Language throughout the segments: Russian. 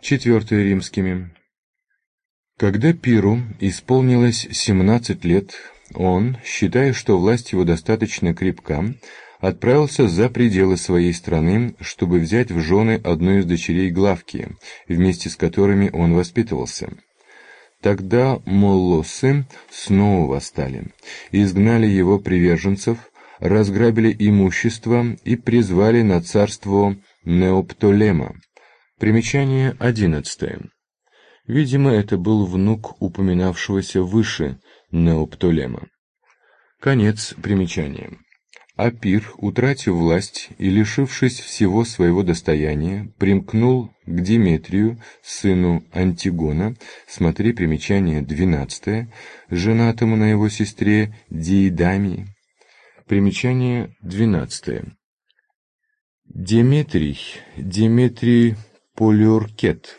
4 римскими. Когда Пиру исполнилось 17 лет, он, считая, что власть его достаточно крепка, отправился за пределы своей страны, чтобы взять в жены одну из дочерей Главкии, вместе с которыми он воспитывался. Тогда моллосы снова восстали, изгнали его приверженцев, разграбили имущество и призвали на царство Неоптолема. Примечание 11. Видимо, это был внук упоминавшегося выше Неоптолема. Конец примечания. А Пир, утратив власть и лишившись всего своего достояния, примкнул к Деметрию, сыну Антигона, смотри примечание 12, женатому на его сестре Диидамии. Примечание 12. Деметрий Полиоркет,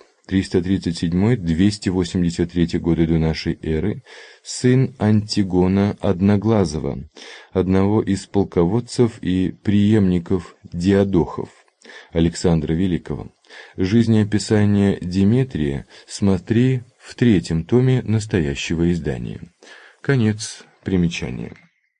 337-283 годы до нашей эры, сын Антигона Одноглазого, одного из полководцев и преемников Диадохов, Александра Великого. Жизнеописание Деметрия смотри в 3 томе настоящего издания. Конец примечания.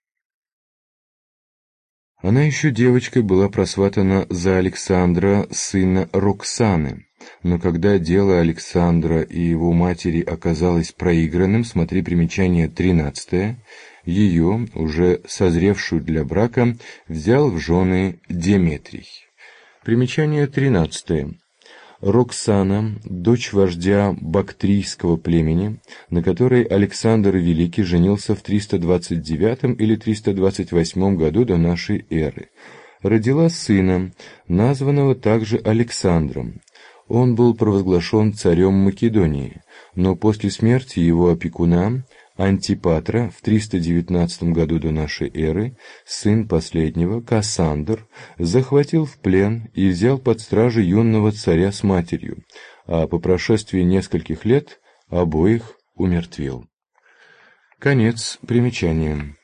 Она еще девочкой была просватана за Александра, сына Роксаны, но когда дело Александра и его матери оказалось проигранным, смотри примечание 13, ее, уже созревшую для брака, взял в жены Деметрий. Примечание 13. Роксана, дочь вождя бактрийского племени, на которой Александр Великий женился в 329 или 328 году до нашей эры, родила сына, названного также Александром. Он был провозглашен царем Македонии, но после смерти его опекуна Антипатра в 319 году до нашей эры сын последнего, Кассандр, захватил в плен и взял под стражу юного царя с матерью, а по прошествии нескольких лет обоих умертвил. Конец примечания.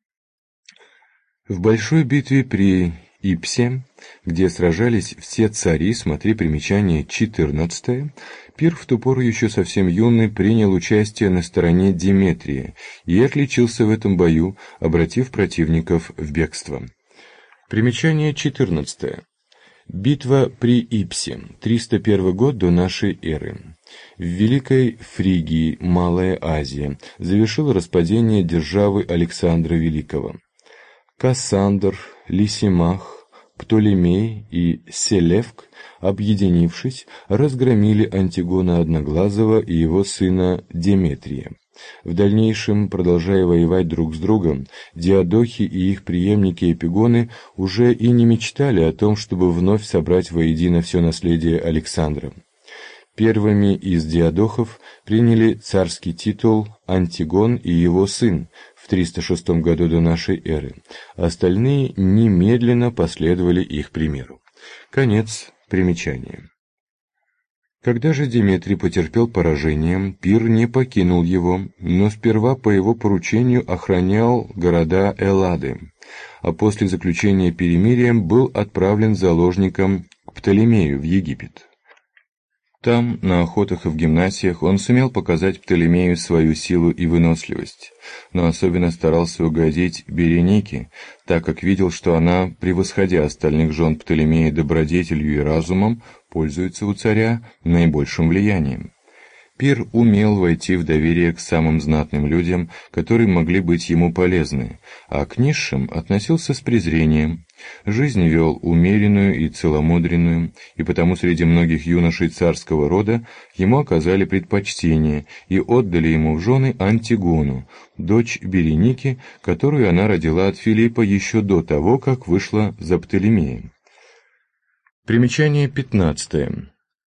В большой битве при Ипсе, где сражались все цари, смотри примечание 14, Пир, в ту пору еще совсем юный, принял участие на стороне Деметрия и отличился в этом бою, обратив противников в бегство. Примечание 14. Битва при Ипсе, 301 год до нашей эры. В Великой Фригии, Малая Азия, завершил распадение державы Александра Великого. Кассандр, Лисимах, Птолемей и Селевк, объединившись, разгромили Антигона Одноглазого и его сына Деметрия. В дальнейшем, продолжая воевать друг с другом, диадохи и их преемники-эпигоны уже и не мечтали о том, чтобы вновь собрать воедино все наследие Александра. Первыми из диадохов приняли царский титул Антигон и его сын в 306 году до нашей эры. Остальные немедленно последовали их примеру. Конец примечания. Когда же Деметрий потерпел поражение, Пир не покинул его, но сперва по его поручению охранял города Эллады, а после заключения перемирия был отправлен заложником к Птолемею в Египет. Там, на охотах и в гимнасиях, он сумел показать Птолемею свою силу и выносливость, но особенно старался угодить Беренике, так как видел, что она, превосходя остальных жен Птолемея добродетелью и разумом, пользуется у царя наибольшим влиянием. Пир умел войти в доверие к самым знатным людям, которые могли быть ему полезны, а к низшим относился с презрением. Жизнь вел умеренную и целомудренную, и потому среди многих юношей царского рода ему оказали предпочтение и отдали ему в жены Антигону, дочь Береники, которую она родила от Филиппа еще до того, как вышла за Птолемеем. Примечание 15.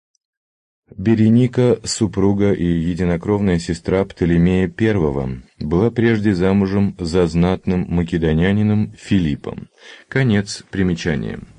Береника, супруга и единокровная сестра Птолемея I, была прежде замужем за знатным македонянином Филиппом. Конец примечания.